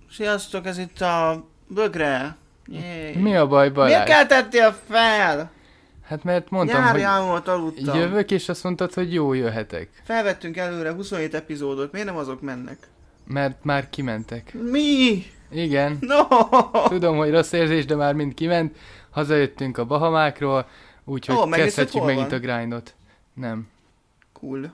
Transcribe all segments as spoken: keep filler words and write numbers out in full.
Sziasztok, ez itt a Bögre. Jéj. Mi a baj, Balázs? Miért keltettél fel? Hát mert mondtam, Nyári hogy álmot aludtam. jövök, és azt mondtad, hogy jó, jöhetek. Felvettünk előre huszonhét epizódot, miért nem azok mennek? Mert már kimentek. Mi? Igen. No! Tudom, hogy rossz érzés, de már mind kiment. Hazajöttünk a Bahamákról, úgyhogy Ó, megnézted, kezdhetjük hol megint van? a grindot. Nem. Cool.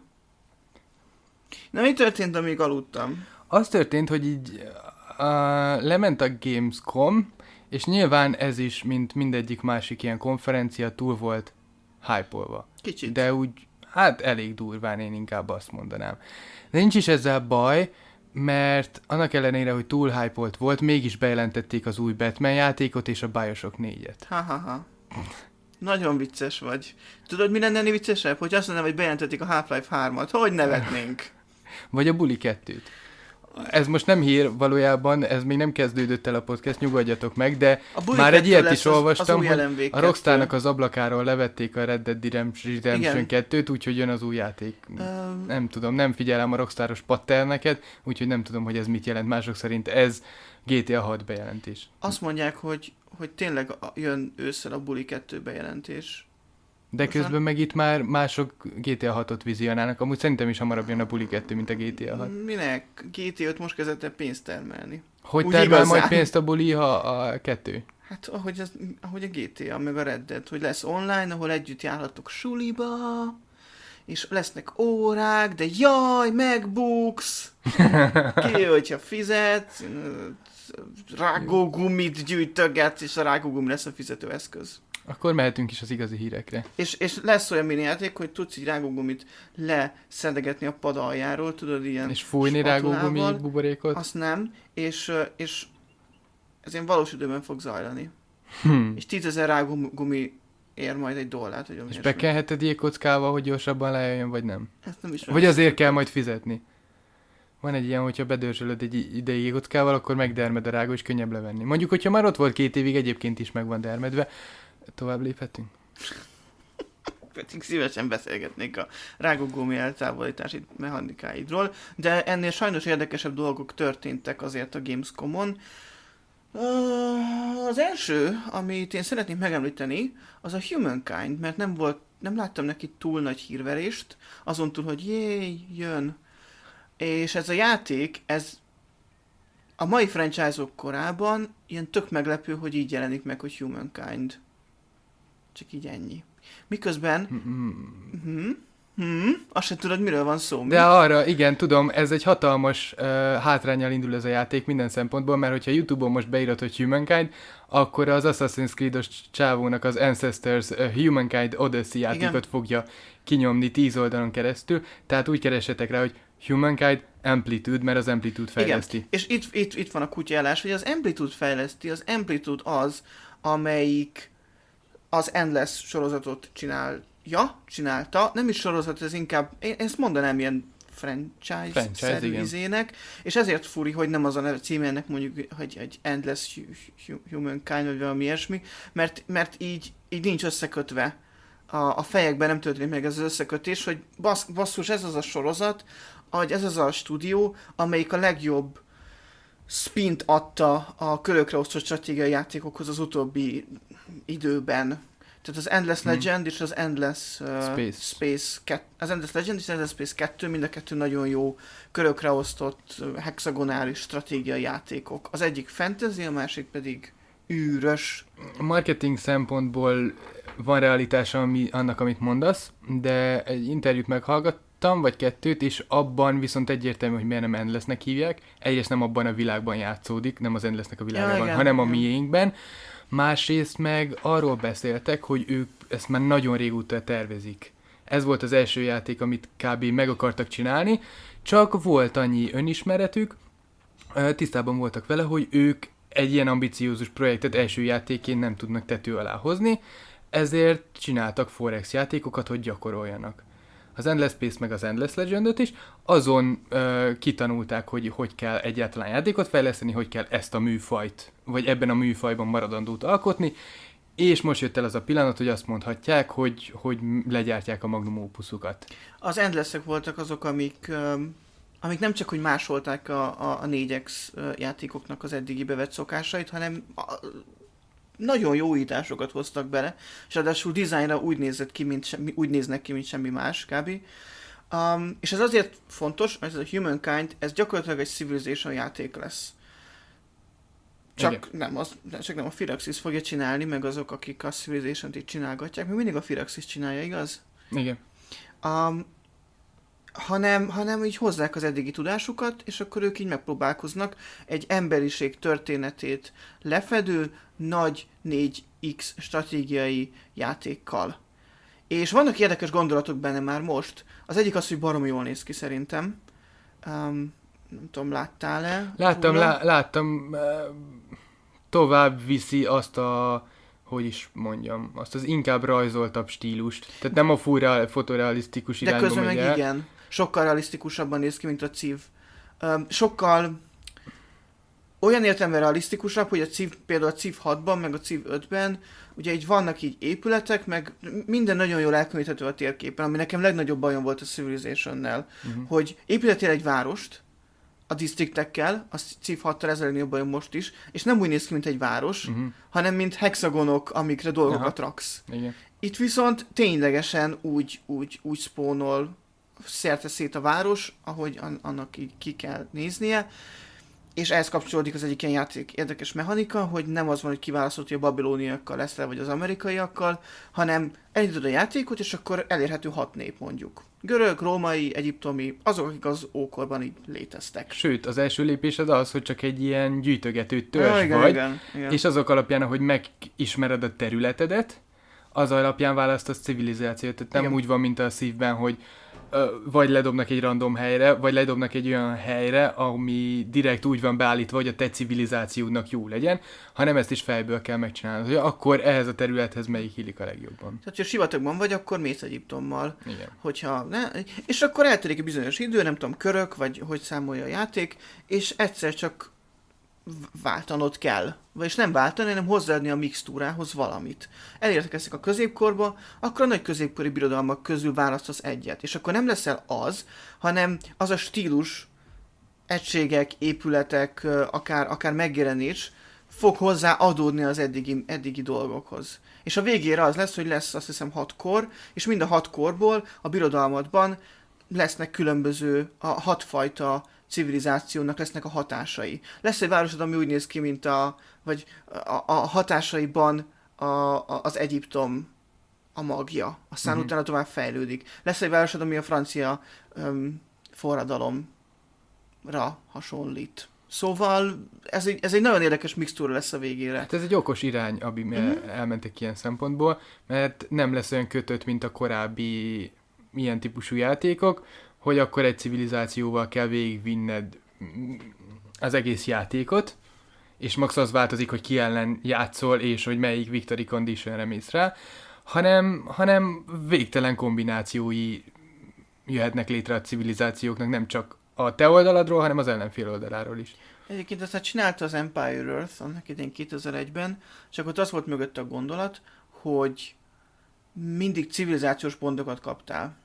Na mi történt, amíg aludtam? Az történt, hogy így uh, lement a Gamescom, és nyilván ez is, mint mindegyik másik ilyen konferencia, túl volt hype-olva. Kicsit. De úgy, hát elég durván, én inkább azt mondanám. De nincs is ezzel baj, mert annak ellenére, hogy túl hype-olt volt, mégis bejelentették az új Batman játékot és a Bioshock négyet. Ha-ha-ha. Nagyon vicces vagy. Tudod, mi lenne viccesebb? Hogy azt mondanám, hogy bejelentették a Half-Life hármat. Hogy nevetnénk? Vagy a Bully kettőt. Ez most nem hír valójában, ez még nem kezdődött el a podcast, nyugodjatok meg, de már egy ilyet is olvastam, az, az hogy a Rockstarnak az ablakáról levették a Red Dead Redemption kettőt, úgyhogy jön az új játék. Um, nem tudom, nem figyelem a Rockstaros patterneket, úgyhogy nem tudom, hogy ez mit jelent. Mások szerint ez gé té á hat bejelentés. Azt mondják, hogy, hogy tényleg jön ősszel a Bully kettő bejelentés. De közben meg itt már mások gé té á hatot vizionálnak. Amúgy szerintem is hamarabb jön a Bully kettő, mint a gé té á hat. Minek? gé té öt most kezdett el pénzt termelni. Hogy termel majd pénzt a Bully, ha a kettő? Hát ahogy, az, ahogy a gé té á, meg a Red Dead, hogy lesz online, ahol együtt járhatok suliba, és lesznek órák, de jaj, megbuksz! Ki, hogyha fizet, rágógumit gyűjtögetsz, és a rágógumi lesz a fizetőeszköz. Akkor mehetünk is az igazi hírekre. És, és lesz olyan mini játék, hogy tudsz így rágógumit leszedegetni a pad aljáról, tudod, ilyen és fújni rágógumi buborékot? Azt nem, és, és ez ilyen valós időben fog zajlani. Hmm. És tízezer rágógumi ér majd egy dollárt, hogy és bekenheted jégkockával, hogy gyorsabban lejöjjön, vagy nem? Ezt nem is vagy azért kell majd fizetni. Van egy ilyen, hogyha bedörzsölöd egy ideig jégkockával, akkor megdermed a rágó, és könnyebb levenni. Mondjuk, hogyha már ott volt két évig, egyébként is meg van dermedve. Tovább léphetünk? Pedig szívesen beszélgetnék a rágógumi eltávolítási mechanikáidról, de ennél sajnos érdekesebb dolgok történtek azért a Gamescomon. Az első, amit én szeretnék megemlíteni, az a Humankind, mert nem volt, nem láttam neki túl nagy hírverést, azon túl, hogy jéj, jön. És ez a játék, ez a mai franchise-ok korában ilyen tök meglepő, hogy így jelenik meg, hogy Humankind. Csak így ennyi. Miközben... Mm-hmm. Hmm, azt sem tudod, miről van szó. Mi? De arra, igen, tudom, ez egy hatalmas uh, hátránnyal indul ez a játék minden szempontból, mert hogyha YouTube-on most beírod, hogy Humankind, akkor az Assassin's Creed-os csávónak az Ancestors uh, Humankind Odyssey játékot igen. fogja kinyomni tíz oldalon keresztül, tehát úgy keressetek rá, hogy Humankind Amplitude, mert az Amplitude fejleszti. Igen. És itt, itt, itt van a kutyálás, hogy az Amplitude fejleszti, az Amplitude az, amelyik az Endless sorozatot csinálja, csinálta, nem is sorozat, ez inkább, én ezt mondanám ilyen franchise-szerű izének, és ezért furi, hogy nem az a címe ennek mondjuk, hogy egy Endless Humankind, vagy valami ilyesmi, mert, mert így, így nincs összekötve. A, a fejekben nem történik meg ez az összekötés, hogy bassz, basszus, ez az a sorozat, hogy ez az a stúdió, amelyik a legjobb spint adta a körökre osztott stratégiai játékokhoz az utóbbi időben. Tehát az Endless hmm. Legend és az Endless uh, Space, Space kett, az Endless Legend és az Endless Space kettő, mind a kettő nagyon jó körökre osztott uh, hexagonális stratégiai játékok. Az egyik fantasy, a másik pedig űrös. Marketing szempontból van realitása ami, annak, amit mondasz, de egy interjút meghallgattam, vagy kettőt, és abban viszont egyértelmű, hogy miért nem Endlessnek hívják. Egyrészt nem abban a világban játszódik, nem az Endlessnek a világában, ja, igen, hanem igen. a miénkben. Másrészt meg arról beszéltek, hogy ők ezt már nagyon régóta tervezik. Ez volt az első játék, amit kb. Meg akartak csinálni, csak volt annyi önismeretük, tisztában voltak vele, hogy ők egy ilyen ambiciózus projektet első játékként nem tudnak tető alá hozni, ezért csináltak Forex játékokat, hogy gyakoroljanak. Az Endless Space meg az Endless Legendöt is, azon uh, kitanulták, hogy hogy kell egyáltalán játékot fejleszteni, hogy kell ezt a műfajt, vagy ebben a műfajban maradandót alkotni, és most jött el az a pillanat, hogy azt mondhatják, hogy, hogy legyártják a magnum opuszukat. Az Endlessek voltak azok, amik, um, amik nem csak, hogy másolták a, a, a négy X játékoknak az eddigi bevett szokásait, hanem a, nagyon jó újításokat hoztak bele, és ráadásul dizájnra úgy nézett ki, mint semmi, úgy néznek ki, mint semmi más, kb. Um, és ez azért fontos, mert ez a Humankind, ez gyakorlatilag egy Civilization játék lesz. Csak Igen. nem, az, csak nem a Firaxis fogja csinálni, meg azok, akik a Civilization-t így csinálgatják, még mindig a Firaxis csinálja, igaz? Igen. Um, hanem, hanem így hozzák az eddigi tudásukat, és akkor ők így megpróbálkoznak egy emberiség történetét lefedő nagy négy X stratégiai játékkal. És vannak érdekes gondolatok benne már most. Az egyik az, hogy baromi jól néz ki szerintem. Um, nem tudom, láttál-e? Láttam, lá, láttam. Tovább viszi azt a, hogy is mondjam, azt az inkább rajzoltabb stílust. Tehát nem a fura, fotorealisztikus irányba megy. De közben meg el. igen. Sokkal realisztikusabban néz ki, mint a Civ. Um, sokkal olyan értelemben realisztikusabb, hogy a Civ, például a Civ hatban, meg a Civ ötben, ugye így vannak így épületek, meg minden nagyon jól elkülöníthető a térképen, ami nekem legnagyobb bajom volt a Civilization-nel, uh-huh. hogy építettél egy várost, a disztriktekkel, a Civ hattal ez a legnagyobb bajom most is, és nem úgy néz ki, mint egy város, uh-huh. hanem mint hexagonok, amikre dolgokat Aha. raksz. Igen. Itt viszont ténylegesen úgy, úgy, úgy spónol szerte szét a város, ahogy annak így ki kell néznie, és ehhez kapcsolódik az egyik ilyen játék érdekes mechanika, hogy nem az van, hogy kiválasztott, hogy a babilóniakkal lesz le, vagy az amerikaiakkal, hanem elindítod a játékot, és akkor elérhető hat nép mondjuk. Görög, római, egyiptomi, azok, akik az ókorban így léteztek. Sőt, az első lépésed az, hogy csak egy ilyen gyűjtögető törzs ja, igen, vagy, igen, igen. és azok alapján, ahogy megismered a területedet, az alapján választasz civilizációt. Tehát nem igen. úgy van, mint a szívben, hogy vagy ledobnak egy random helyre, vagy ledobnak egy olyan helyre, ami direkt úgy van beállítva, hogy a te civilizációdnak jó legyen, hanem ezt is fejből kell megcsinálnod, hogy akkor ehhez a területhez melyik illik a legjobban. Tehát, ha sivatagban vagy, akkor mész Egyiptommal. Igen. Hogyha ne, és akkor eltelik egy bizonyos idő, nem tudom, körök, vagy hogy számolja a játék, és egyszer csak váltanod kell. Vagyis nem váltani, hanem hozzáadni a mixtúrához valamit. Elérkeztek a középkorba, akkor a nagy középkori birodalmak közül választasz egyet. És akkor nem leszel az, hanem az a stílus, egységek, épületek, akár, akár megjelenés fog hozzá adódni az eddigi, eddigi dolgokhoz. És a végére az lesz, hogy lesz azt hiszem hat kor, és mind a hat korból a birodalmadban lesznek különböző, a hatfajta civilizációnak lesznek a hatásai. Lesz egy városod, ami úgy néz ki, mint a, vagy a, a hatásaiban a, a, az Egyiptom a magja. Aztán uh-huh. utána tovább fejlődik. Lesz egy városod, ami a francia um, forradalomra hasonlít. Szóval ez egy, ez egy nagyon érdekes mixtúra lesz a végére. Hát ez egy okos irány, ami uh-huh. elmentek ilyen szempontból, mert nem lesz olyan kötött, mint a korábbi ilyen típusú játékok, hogy akkor egy civilizációval kell végigvinned az egész játékot, és max az változik, hogy ki ellen játszol, és hogy melyik victory conditionre mész rá, hanem, hanem végtelen kombinációi jöhetnek létre a civilizációknak, nem csak a te oldaladról, hanem az ellenfél oldaláról is. Egyébként aztán csinálta az Empire Earth annak idén kétezer-egyben, csak ott az volt mögött a gondolat, hogy mindig civilizációs pontokat kaptál.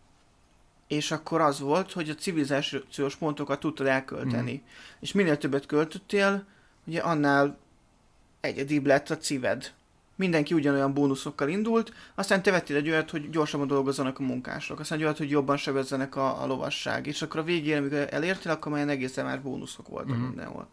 És akkor az volt, hogy a civilizációs pontokat tudtad elkölteni. Mm. És minél többet költöttél, ugye annál egyedibb lett a cived. Mindenki ugyanolyan bónuszokkal indult, aztán te vettél egy olyat, hogy gyorsabban dolgozzanak a munkások, aztán egy olyat, hogy jobban sebezzenek a, a lovasság, és akkor a végén, amikor elértél, akkor már egészen már bónuszok voltak mm. mindenhol.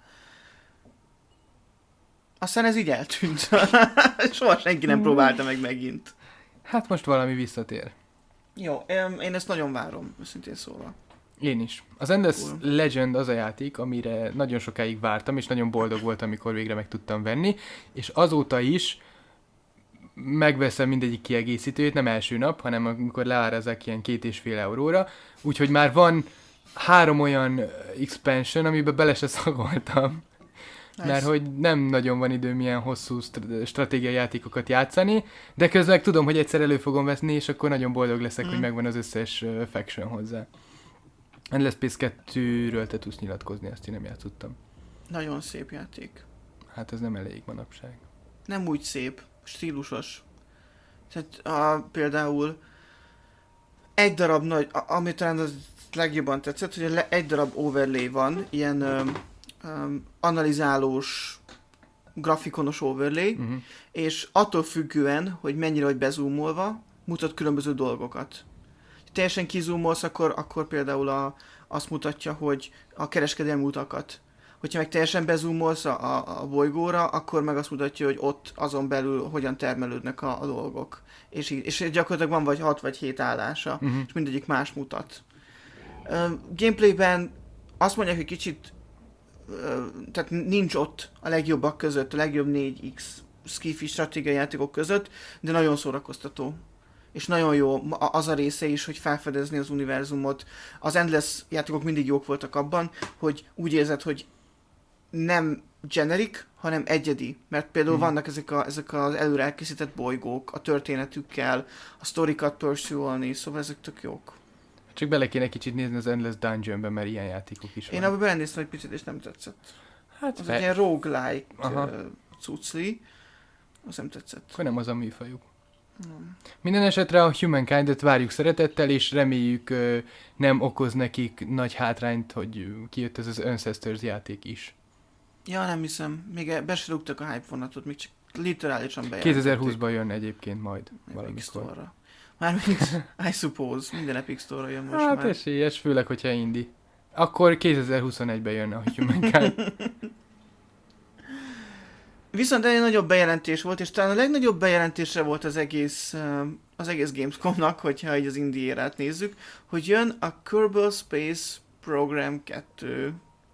Aztán ez így eltűnt. Soha senki nem próbálta meg megint. Hát most valami visszatér. Jó, én ezt nagyon várom, őszintén szólva. Én is. Az Endless cool. Legend az a játék, amire nagyon sokáig vártam, és nagyon boldog voltam, amikor végre meg tudtam venni, és azóta is megveszem mindegyik kiegészítőjét, nem első nap, hanem amikor leárazzák ilyen két és fél euróra, úgyhogy már van három olyan expansion, amiben bele se szagoltam. Nice. Mert hogy nem nagyon van időm ilyen hosszú stratégiai játékokat játszani, de közben tudom, hogy egyszer elő fogom veszni, és akkor nagyon boldog leszek, mm. hogy megvan az összes uh, faction hozzá. Endless Space kettőről te tudsz nyilatkozni, ezt én nem játszottam. Nagyon szép játék. Hát ez nem elég manapság. Nem úgy szép, stílusos. Tehát a, például egy darab nagy, a, ami talán az legjobban tetszett, hogy le- egy darab overlay van, ilyen um, um, analizálós, grafikonos overlay, Uh-huh. és attól függően, hogy mennyire vagy bezúmolva, mutat különböző dolgokat. Teljesen kizúmolsz, akkor, akkor például a, azt mutatja, hogy a kereskedelmi utakat. Hogyha meg teljesen bezúmolsz a, a, a bolygóra, akkor meg azt mutatja, hogy ott azon belül hogyan termelődnek a, a dolgok. És, így, és gyakorlatilag van vagy hat vagy hét állása, Uh-huh. és mindegyik más mutat. Uh, gameplayben azt mondják, hogy kicsit uh, tehát nincs ott a legjobbak között, a legjobb négy iksz skifi stratégiai játékok között, de nagyon szórakoztató. És nagyon jó az a része is, hogy felfedezni az univerzumot. Az Endless játékok mindig jók voltak abban, hogy úgy érzed, hogy nem generic, hanem egyedi. Mert például Hmm. vannak ezek, a, ezek az előre elkészített bolygók, a történetükkel, a sztorikat pursue-olni, szóval ezek tök jók. Csak bele kéne kicsit nézni az Endless Dungeonbe, mert ilyen játékok is Én van. abban belenéztem egy picit, és nem tetszett. Hát Az fe... egy ilyen roguelike Aha. uh, cucli, az nem tetszett. Akkor nem az a műfajuk. Nem. Minden esetre a Humankind-et várjuk szeretettel, és reméljük ö, nem okoz nekik nagy hátrányt, hogy ö, kijött ez az Ancestors játék is. Ja, nem hiszem. Még e- be se rúgtak a hype vonatot, még csak literálisan bejelentették. kétezer-húszban jön egyébként majd Epic valamikor. Store-ra. Mármint, I suppose, minden Epic Store-ra jön most Hát már. esélyes, főleg, hogyha indie. Akkor kétezer-huszonegyben jön a Humankind. Viszont egy nagyobb bejelentés volt, és talán a legnagyobb bejelentése volt az egész, uh, az egész Gamescomnak, hogyha így az indie érát nézzük, hogy jön a Kerbal Space Program kettő.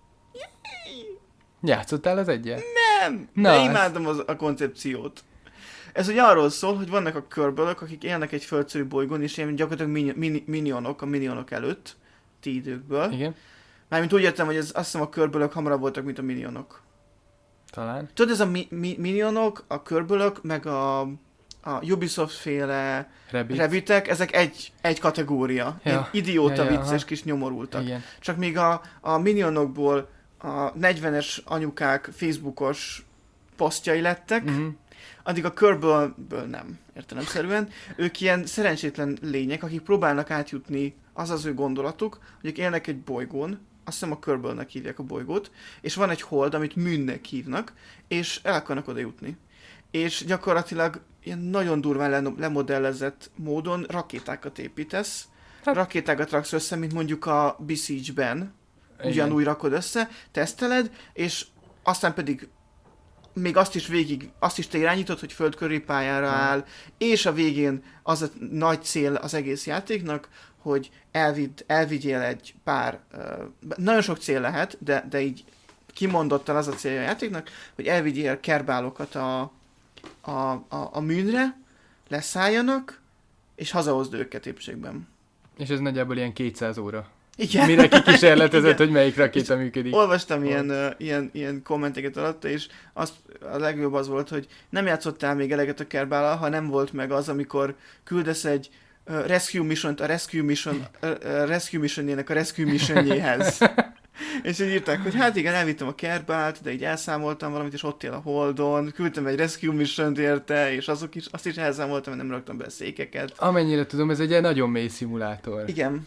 Játszottál az egyen? Nem! Na, de ez- imádom az, a koncepciót. Ez ugye arról szól, hogy vannak a Kerbalök, akik élnek egy földszerű bolygón, és ilyen gyakorlatilag mini, mini, minionok a minionok előtt, ti időkből. Igen, Mármint úgy értem, hogy ez, azt hiszem a Kerbalök hamarabb voltak, mint a minionok. talán. Tudod, ez a mi, mi, minionok, a Kerbalök, meg a, a Ubisoft-féle Rabbit. Rabbitek, ezek egy, egy kategória. Ja. Ilyen idióta Ja, ja, vicces aha. kis nyomorultak. Igen. Csak még a, a minionokból a negyvenes anyukák Facebookos posztjai lettek, Uh-huh. addig a Kerbalből nem, értelemszerűen. Ők ilyen szerencsétlen lények, akik próbálnak átjutni, az az ő gondolatuk, hogy ők élnek egy bolygón, azt hiszem a Kerbalnek hívják a bolygót, és van egy hold, amit Műnnek hívnak, és el akarnak oda jutni. És gyakorlatilag ilyen nagyon durván le- lemodellezett módon rakétákat építesz, Hát- rakétákat raksz össze, mint mondjuk a Besiege-ben, Igen. ugyanúgy rakod össze, teszteled, és aztán pedig még azt is végig, azt is te irányítod, hogy földkörüli pályára Hmm. áll, és a végén az a nagy cél az egész játéknak, hogy elvidd, elvigyél egy pár, uh, nagyon sok cél lehet, de, de így kimondottan az a célja a játéknak, hogy elvigyél kerbálokat a, a, a, a műnre, leszálljanak, és hazahozd őket épségben. És ez nagyjából ilyen kétszáz óra. Igen. Mire kikísérletezett, Igen. hogy melyik rakéta működik. Olvastam ilyen, uh, ilyen, ilyen kommenteket alatta, és azt, a legjobb az volt, hogy nem játszottál még eleget a Kerbállal, ha nem volt meg az, amikor küldesz egy uh, rescue mission-t a rescue mission, uh, uh, rescue missionjének a rescue missionjéhez. És így írták, hogy hát igen, elvittem a Kerbált, de így elszámoltam valamit, és ott él a Holdon, küldtem egy rescue mission-t érte, és azok is, azt is elszámoltam, hogy nem raktam be a székeket. Amennyire tudom, ez egy ilyen nagyon mély szimulátor. Igen.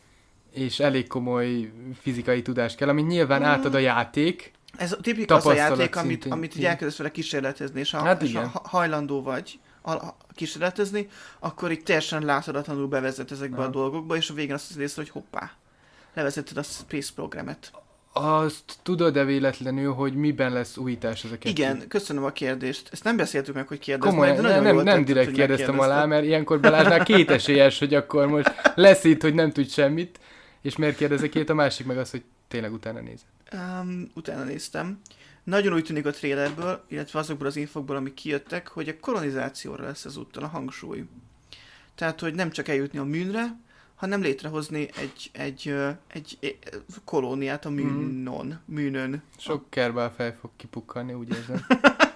És elég komoly fizikai tudás kell, amit nyilván Mm. átad a játék. Ez a tipik az a Tapasztalat játék, amit, szintén. amit így Igen. elkezdesz vele kísérletezni, és ha, Hát és igen. ha hajlandó vagy a, a kísérletezni, akkor így teljesen láthatatlanul bevezet ezekbe Aha. a dolgokba, és a végén azt az észre, hogy hoppá, levezetted a Space programet. Azt tudod-e véletlenül, hogy miben lesz újítás az a kettő? Igen, köszönöm a kérdést. Ezt nem beszéltük meg, hogy kérdezd Komolyan, meg, de nem, nagyon nem, jól nem tetted, direkt hogy kérdeztem megkérdezted. alá, mert ilyenkor Balázsnál két esélyes, hogy akkor most lesz itt, hogy nem tud semmit, és miért kérdezek ilyet, a másik meg az, hogy tényleg utána nézed. Um, utána néztem. Nagyon úgy tűnik a trailerből, illetve azokból az infokból, amik kijöttek, hogy a kolonizációra lesz ezúttal a hangsúly. Tehát, hogy nem csak eljutni a műnre, hanem létrehozni egy, egy, ö, egy, egy kolóniát a műnon, műnön. Sok kerbál fel fog kipukkanni, úgy érzem.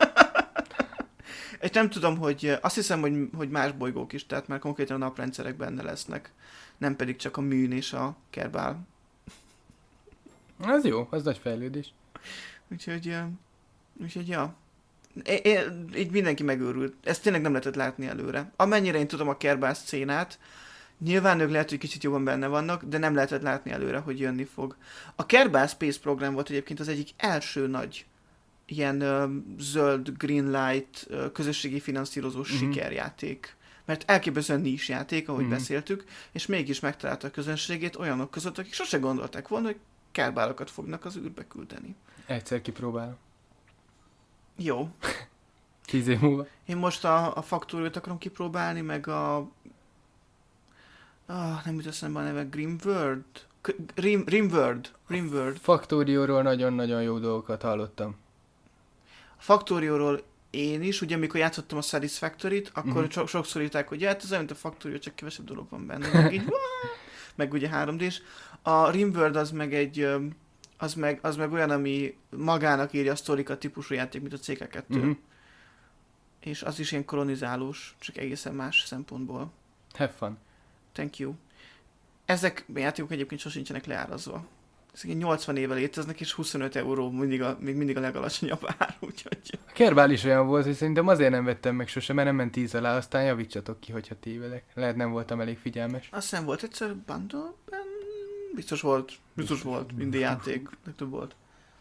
És nem tudom, hogy ö, azt hiszem, hogy, hogy más bolygók is, tehát már konkrétan a naprendszerek benne lesznek. Nem pedig csak a műn és a kerbál. Az jó, az nagy fejlődés. Úgyhogy, ö, úgyhogy ja. É, é, így mindenki megőrült. Ezt tényleg nem lehetett látni előre. Amennyire én tudom a kerbál szcénát, Nyilván ők lehet, hogy kicsit jobban benne vannak, de nem lehetett látni előre, hogy jönni fog. A Kerbal Space Program volt egyébként az egyik első nagy ilyen ö, zöld, green light, ö, közösségi finanszírozós Mhm. sikerjáték. Mert elképesztően nincs játék, ahogy Mhm. beszéltük, és mégis megtalálta a közönségét olyanok között, akik sose gondolták volna, hogy kerbálokat fognak az űrbe küldeni. Egyszer kipróbálom. Jó. Tíz év múlva. Én most a, a Factorio-t akarom kipróbálni, meg a... Ah, nem jut eszembe a neve, Grimworld? K- Rim, Rimworld. Rimworld. Factorióról nagyon-nagyon jó dolgokat hallottam. A Factorio-ról én is, ugye amikor játszottam a Satisfactory-t, akkor Mhm. so- sokszor írták, hogy hát ez olyan, mint a Factorio, csak kevesebb dolog van benne. Meg, így, meg ugye három dés. A Rimworld az meg egy... öm, az meg, az meg olyan, ami magának írja a sztorikat típusú játék, mint a cé ká kettő. Mhm. És az is ilyen kolonizálós, csak egészen más szempontból. Have fun. Thank you. Ezek a játékok egyébként sosincsenek leárazva. Ezek ilyen nyolcvan éve léteznek, és huszonöt euró mindig a, még mindig a legalacsonyabb ár, úgyhogy... A Kerbal is olyan volt, hogy szerintem azért nem vettem meg sosem, mert nem ment tíz alá, aztán javítsatok ki, hogyha tévedek. Lehet nem voltam elég figyelmes. Azt hiszem volt egyszer bundle-ben? Biztos volt. Biztos volt. Minden játék. Legtöbb volt.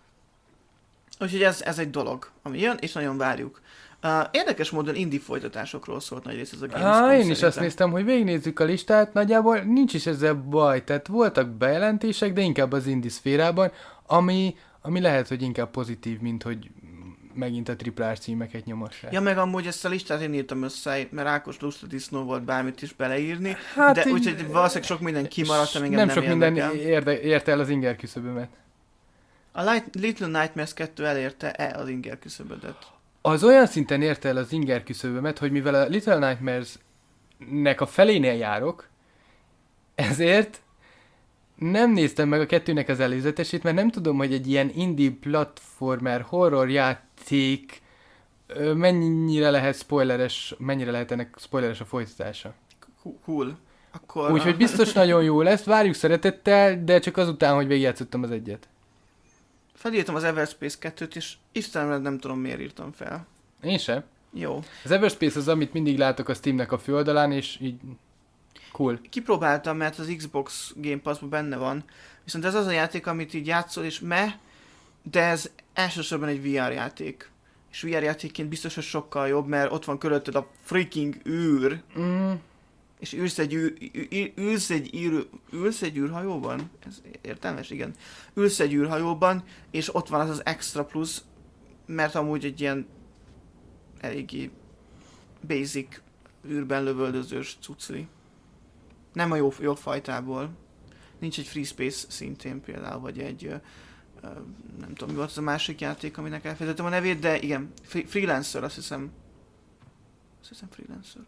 Úgyhogy ez, ez egy dolog, ami jön, és nagyon várjuk. Uh, érdekes módon indie folytatásokról szólt nagy rész ez a Gamescom. Á, én is szerintem. azt néztem, hogy végignézzük a listát, nagyjából nincs is ezzel baj, tehát voltak bejelentések, de inkább az indie szférában, ami, ami lehet, hogy inkább pozitív, mint hogy megint a triplás címeket nyomassák. Ja, meg amúgy ezt a listát én írtam össze, mert Ákos lusta disznó volt bármit is beleírni, Hát de így- úgyhogy valószínűleg sok minden kimaradt, ami engem nem nem sok minden érdekel. érde, érte el az inger küszöbömet. A Light, Little Nightmares kettő elérte-e az inger küszöbödet? Az olyan szinten érte el az inger küszöbömet, hogy mivel a Little Nightmares-nek a felénél járok, ezért nem néztem meg a kettőnek az előzetesét, mert nem tudom, hogy egy ilyen indie platformer horror játék ö, mennyire lehet spoileres, mennyire lehet ennek spoileres a folytatása. Cool. Akkor... Úgyhogy biztos nagyon jó lesz, várjuk szeretettel, de csak azután, hogy végigjátszottam az egyet. Felírtam az Everspace kettőt, és Istenemre nem tudom, miért írtam fel. Én sem. Jó. Az Everspace az, amit mindig látok a Steamnek a főoldalán, és így cool. Kipróbáltam, mert az Xbox Game Pass-ban benne van, viszont ez az a játék, amit így játszol, és meh, de ez elsősorban egy vé er játék. És vé er játékként biztos, hogy sokkal jobb, mert ott van körülötted a freaking űr, Mm, és ülsz egy, űr, ű- ülsz egy, űr, ülsz egy űrhajóban? Ez értelmes? Igen. Ülsz egy űrhajóban, és ott van az az extra plusz, mert amúgy egy ilyen eléggé basic űrben lövöldözős cucli. Nem a jó, jó fajtából. Nincs egy Free Space szintén például, vagy egy ö, ö, nem tudom, mi volt az a másik játék, aminek elfelejtettem a nevét, de igen, Free- Freelancer, azt hiszem. Azt hiszem Freelancer.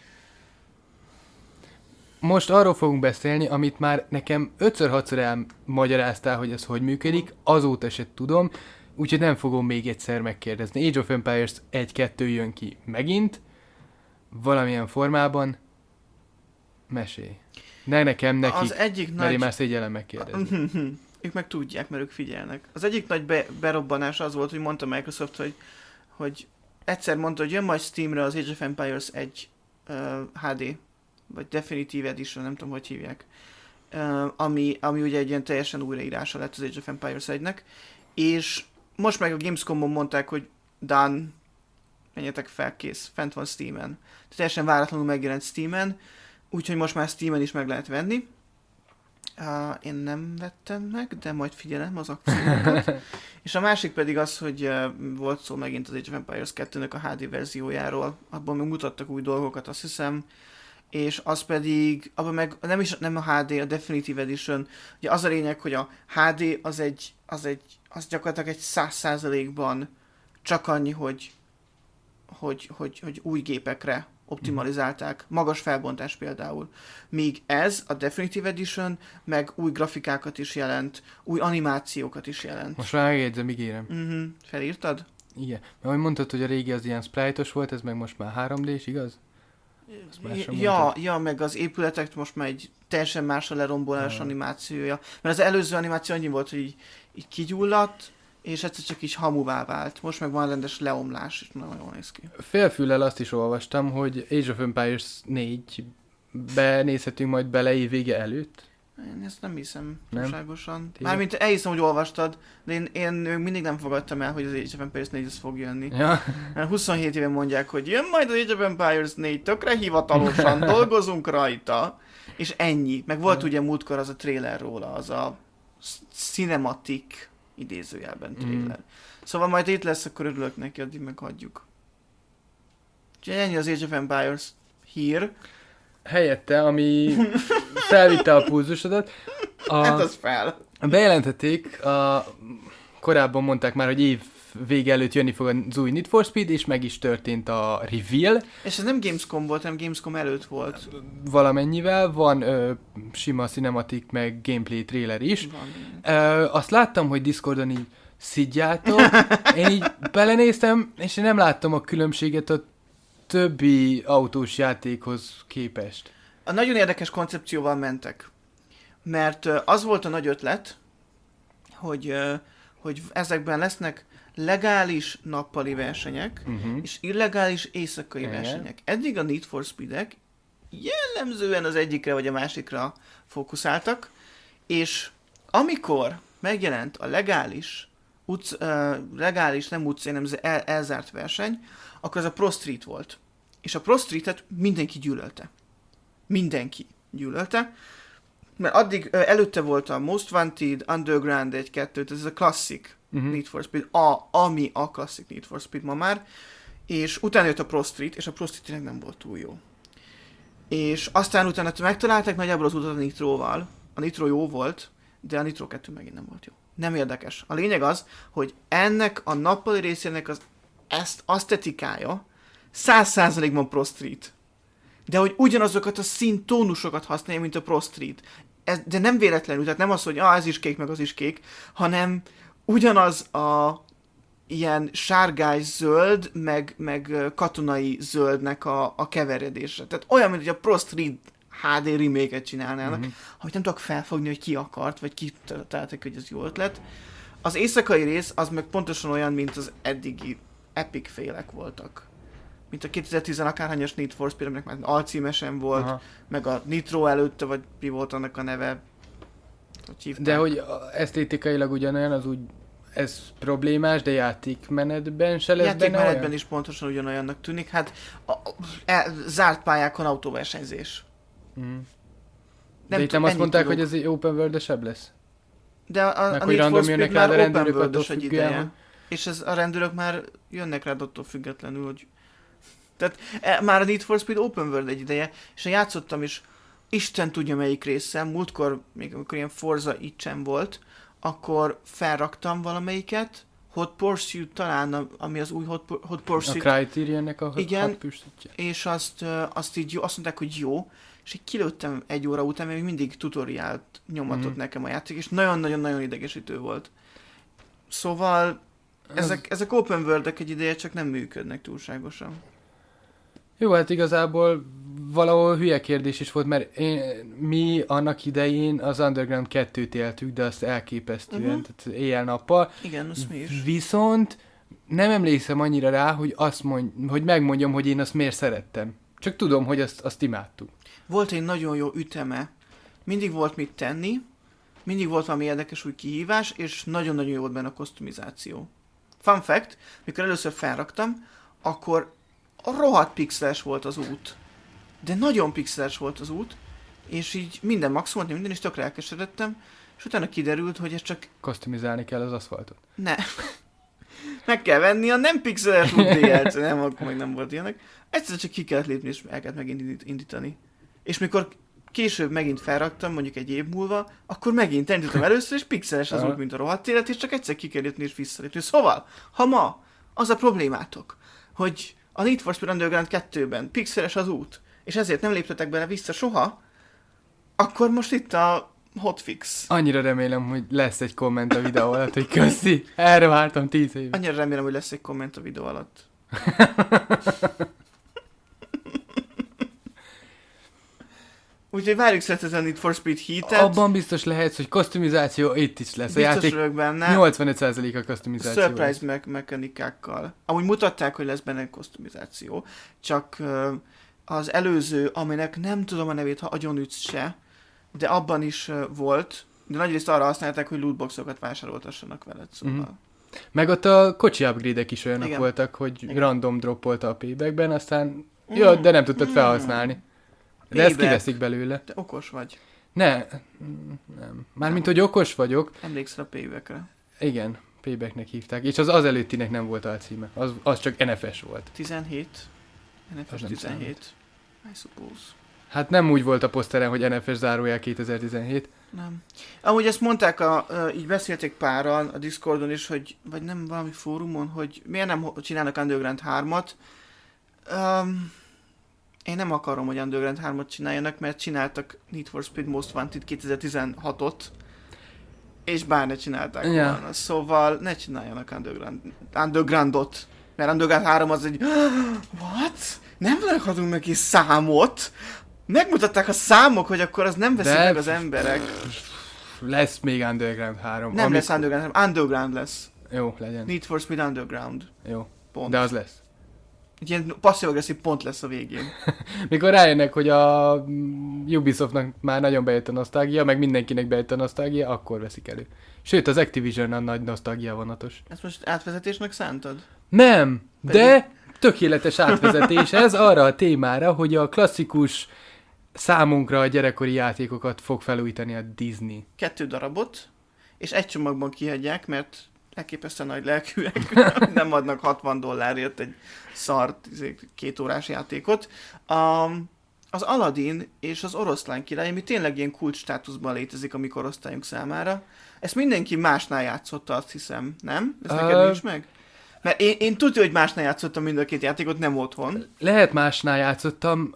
Most arról fogunk beszélni, amit már nekem ötször-hatszor elmagyaráztál, hogy ez hogy működik, azóta se tudom, úgyhogy nem fogom még egyszer megkérdezni. Age of Empires egy kettő jön ki megint, valamilyen formában. Mesélj. Ne nekem, nekik, Az egyik mert nagy... én már szégyellem megkérdezni. Ők meg tudják, mert ők figyelnek. Az egyik nagy be- berobbanás az volt, hogy mondta Microsoft, hogy, hogy egyszer mondta, hogy jön majd Steamre az Age of Empires egy uh, há dé, vagy Definitive Edition, nem tudom, hogy hívják, uh, ami, ami ugye egy ilyen teljesen újraírása lett az Age of Empires egynek, és most meg a Gamescom-on mondták, hogy done, menjetek fel, kész, fent van Steamen. Tehát teljesen váratlanul megjelent Steamen, úgyhogy most már Steamen is meg lehet venni. Uh, én nem vettem meg, de majd figyelem az akciókat. És a másik pedig az, hogy uh, volt szó megint az Age of Empires kettőnek a há dé verziójáról. Abban meg mutattak új dolgokat, azt hiszem. És az pedig, abban meg nem is nem a há dé, a Definitive Edition. Ugye az a lényeg, hogy a há dé az egy, az egy, az gyakorlatilag egy száz százalékban csak annyi, hogy, hogy, hogy, hogy új gépekre optimalizálták, magas felbontás például. Míg ez, a Definitive Edition, meg új grafikákat is jelent, új animációkat is jelent. Most már megjegyzem, ígérem. Uh-huh. Felírtad? Igen. Mert ahogy mondtad, hogy a régi az ilyen sprite-os volt, ez meg most már három dés, igaz? Azt már sem Ja, mondtad. ja, meg az épületek most már egy teljesen más a lerombolás Ja. animációja. Mert az előző animáció annyi volt, hogy így, így kigyulladt, és egyszer csak így hamuvá vált. Most meg van rendes leomlás, és nagyon jól néz ki. Félfüllel azt is olvastam, hogy Age of Empires négy benézhetünk majd bele évvége előtt? Én ezt nem hiszem Nem? túlságosan. Mármint elhiszem, hogy olvastad, de én, én mindig nem fogadtam el, hogy az Age of Empires négy az fog jönni. Ja. Mert huszonhét éve mondják, hogy jön majd az Age of Empires négy, tökre hivatalosan, dolgozunk rajta, és ennyi. Meg volt Ja. ugye múltkor az a trailer róla, az a cinematic idézőjelben trailer. Mm. Szóval majd itt lesz, akkor örülök neki, addig meg hagyjuk. Úgyhogy ennyi az Age of Empires hír. Helyette, ami felvitte a pulzusodat, a, Hát az fel. bejelentették, a, korábban mondták már, hogy év vége előtt jönni fog az új Need for Speed, és meg is történt a reveal. És ez nem Gamescom volt, hanem Gamescom előtt volt. Valamennyivel, van ö, sima cinematic, meg gameplay trailer is. Van. Ö, azt láttam, hogy Discordon így szidjátok, én így belenéztem, és én nem láttam a különbséget a többi autós játékhoz képest. A nagyon érdekes koncepcióval mentek. Mert ö, az volt a nagy ötlet, hogy, ö, hogy ezekben lesznek legális nappali versenyek, Uh-huh. és illegális éjszakai Igen. versenyek. Eddig a Need for Speed-ek jellemzően az egyikre vagy a másikra fókuszáltak, és amikor megjelent a legális, utc, uh, legális nem utcai, nem el, elzárt verseny, akkor az a Pro Street volt. És a Pro Street-et mindenki gyűlölte. Mindenki gyűlölte. Mert addig uh, előtte volt a Most Wanted, Underground egy kettő, ez a klasszik Uh-huh. Need for Speed, a, ami a klasszik Need for Speed ma már, és utána jött a Pro Street, és a Pro Street tényleg nem volt túl jó. És aztán utána megtalálták nagyjából az utat a Nitróval. A Nitro jó volt, de a Nitro kettő megint nem volt jó. Nem érdekes. A lényeg az, hogy ennek a nappali részének az ezt asztetikája száz százalékban Pro Street. De hogy ugyanazokat a színtónusokat használja, mint a Pro Street. Ez, de nem véletlenül, tehát nem az, hogy ah, ez is kék, meg az is kék, hanem ugyanaz a ilyen sárgás-zöld, meg, meg katonai zöldnek a, a keveredése. Tehát olyan, mint hogy a Pro Street há dé remake-et csinálnának, Mhm. amit nem tudok felfogni, hogy ki akart, vagy ki találtak, hogy ez jó ötlet. Az éjszakai rész az meg pontosan olyan, mint az eddigi epic félek voltak. Mint a kétezer-tíz akárhányas Need for Speed, aminek már alcímesen volt, Aha. meg a Nitro előtte, vagy mi volt annak a neve. Hogy hívták? De hogy a- esztétikailag ugyanolyan, az úgy, ez problémás, de játékmenetben se lesz benne Játékmenetben olyan? is pontosan ugyanolyannak tűnik. Hát a, a, e, zárt pályákon autóversenyzés. Mhm. Nem De itt tud- nem azt ennyit mondták, tudok. hogy ez egy open world-esebb lesz? De a, Meg a hogy Need for random Speed jönnek rá már a open rendőrök world attól egy függően, ideje. hogy- És ez, a rendőrök már jönnek rád attól függetlenül, hogy... Tehát e, már a Need for Speed open world egy ideje, és én játszottam is, Isten tudja melyik része, múltkor, még amikor ilyen Forza Itchen volt, akkor felraktam valamelyiket, Hot Pursuit talán, a- ami az új Hot, Hot A Pursuit, Criterion-nek a Igen. hat püstitje. és azt, ö, azt így jó, azt mondták, hogy jó, és így kilőttem egy óra után, mert még mindig tutoriált nyomatott Mhm. nekem a játék, és nagyon-nagyon-nagyon idegesítő volt. Szóval Az- ezek, ezek open world-ek egy ideje csak nem működnek túlságosan. Jó, hát igazából valahol hülye kérdés is volt, mert én, mi annak idején az Underground kettőt éltük, de azt elképesztően, Mhm. tehát éjjel-nappal. Igen, azt mi is. Viszont nem emlékszem annyira rá, hogy azt mond, hogy megmondjam, hogy én azt miért szerettem. Csak tudom, hogy azt, azt imádtuk. Volt egy nagyon jó üteme, mindig volt mit tenni, mindig volt valami érdekes új kihívás, és nagyon-nagyon jó volt benne a kosztumizáció. Fun fact, mikor először felraktam, akkor a rohadt pixeles volt az út. De nagyon pixeles volt az út, és így minden maximum, minden is tökre elkeseredtem, és utána kiderült, hogy ez csak Kosztumizálni kell az aszfaltot. ne. Meg kell venni a nem pixeles út dé el cé, nem, akkor meg nem volt ilyenek. Egyszer csak ki kellett lépni, és el kellett megint indít- indítani. És mikor később megint felraktam, mondjuk egy év múlva, akkor megint elindítottam először, és pixeles az Aha. út, mint a rohadt élet, és csak egyszer ki kell lépni, és visszalépni. Szóval, ha ma az a problémátok, hogy a Need for Speed Underground kettőben pixeles az út, és ezért nem léptetek bele vissza soha, akkor most itt a hotfix. Annyira remélem, hogy lesz egy komment a videó alatt, hogy köszi, erre vártam tíz éve. Annyira remélem, hogy lesz egy komment a videó alatt. Úgyhogy várjuk szeretetlen a Need for Speed Heat-et. Abban biztos lehetsz, hogy kosztumizáció itt is lesz. A Biztos játék vagyok benne. nyolcvanöt százalék a kosztumizáció. lesz. Surprise me- mechanikákkal. Amúgy mutatták, hogy lesz benne kosztumizáció. Csak uh, az előző, aminek nem tudom a nevét, ha agyonütsz se, de abban is uh, volt, de nagyrészt arra használták, hogy lootboxokat vásároltassanak veled, szóval. Mm. Meg ott a kocsi upgrade-ek is olyanok Igen. voltak, hogy Igen. random droppolta a paybackben, aztán mm. jó, de nem tudtad felhasználni. De Payback. ezt kiveszik belőle. Te okos vagy. Ne, nem. Mármint, hogy okos vagyok. Emlékszel a paybackre. Igen, paybacknek hívták. És az az előttinek nem volt alcíme. Az, az csak en ef es volt. tizenhét. en ef es Az nem tizenhét. I suppose. Hát nem úgy volt a poszteren, hogy en ef es zárójel kétezer-tizenhét. Nem. Amúgy ezt mondták, a, uh, így beszélték páran a Discordon is, hogy, vagy nem valami fórumon, hogy miért nem csinálnak Underground hármat. Um, én nem akarom, hogy Underground hármat csináljanak, mert csináltak Need for Speed Most Wanted kétezer-tizenhatot, és bár ne csinálták Ja. volna. Szóval ne csináljanak Underground, Undergroundot, mert Underground három az egy what? Nem rakhatunk neki számot? Megmutatták a számok, hogy akkor az nem veszik De- meg az emberek. Lesz még Underground három. Nem Amikor- lesz Underground, hanem Underground lesz. Jó, legyen. Need for Speed Underground. Jó, Pont. de az lesz. Egy ilyen passzív-agresszív pont lesz a végén. Mikor rájönnek, hogy a mm, Ubisoftnak már nagyon bejött a nosztalgia, meg mindenkinek bejött a nosztalgia, akkor veszik elő. Sőt, az Activision a nagy nosztalgia vonatos. Ezt most átvezetésnek szántad? Nem, Pedig- de tökéletes átvezetés ez arra a témára, hogy a klasszikus számunkra a gyerekkori játékokat fog felújítani a Disney. Kettő darabot, és egy csomagban kihagyják, mert elképesztően nagy lelkűek. Nem adnak hatvan dollárért egy szart, izé, két órás játékot. Um, az Aladdin és az Oroszlán király, ami tényleg ilyen kulcs státuszban létezik a mi korosztályunk számára. Ezt mindenki másnál játszotta, azt hiszem, nem? Ez neked Ö, nincs meg? Mert én, én tudja, hogy másnál játszottam mind a két játékot, nem otthon. Lehet másnál játszottam,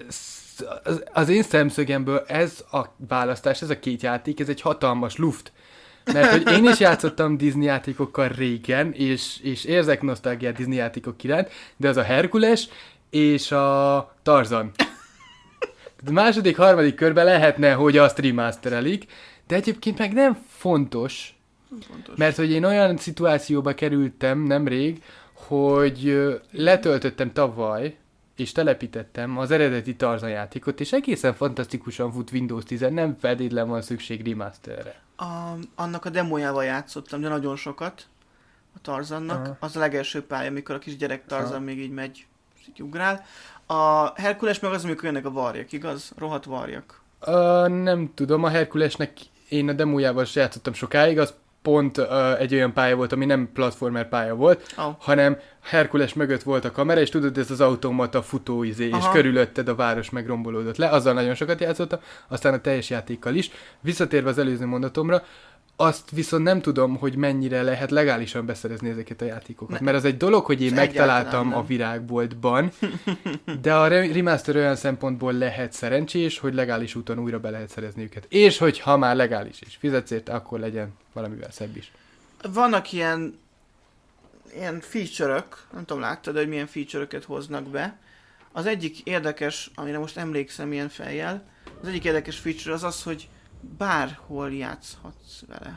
az, az én szemszögemből ez a választás, ez a két játék, ez egy hatalmas luft. Mert hogy én is játszottam Disney játékokkal régen, és, és érzek nosztalgiát Disney játékok iránt, de az a Herkules és a Tarzan. A második, harmadik körben lehetne, hogy azt remasterelik, de egyébként meg nem fontos, Fontos. mert hogy én olyan szituációba kerültem nemrég, hogy ö, letöltöttem tavaly, és telepítettem az eredeti Tarzan játékot, és egészen fantasztikusan fut Windows tíz, nem feltétlenül van szükség remasterre. A, annak a demójával játszottam, de nagyon sokat a Tarzannak. Aha. Az a legelső pálya, amikor a kis gyerek Tarzan Aha. még így megy, így ugrál. A Herkules meg az, amikor jönnek a varjak, igaz? Rohadt varjak. Uh, nem tudom, a Herkulesnek én a demójával se játszottam sokáig, az pont uh, egy olyan pálya volt, ami nem platformer pálya volt, Oh. hanem Herkules mögött volt a kamera, és tudod, ez az automata futóizé, és Aha. körülötted a város megrombolódott le, azzal nagyon sokat játszottam, aztán a teljes játékkal is. Visszatérve az előző mondatomra, azt viszont nem tudom, hogy mennyire lehet legálisan beszerezni ezeket a játékokat. Ne. Mert az egy dolog, hogy én Ez megtaláltam egyáltalán a nem. virágboltban, de a re- remaster olyan szempontból lehet szerencsés, hogy legális úton újra be lehet szerezni őket. És hogy ha már legális is fizetsz érte, akkor legyen valamivel szebb is. Vannak ilyen, ilyen feature-ök, nem tudom, láttad, hogy milyen feature-öket hoznak be. Az egyik érdekes, amire most emlékszem ilyen fejjel, az egyik érdekes feature az az, hogy bárhol játszhatsz vele.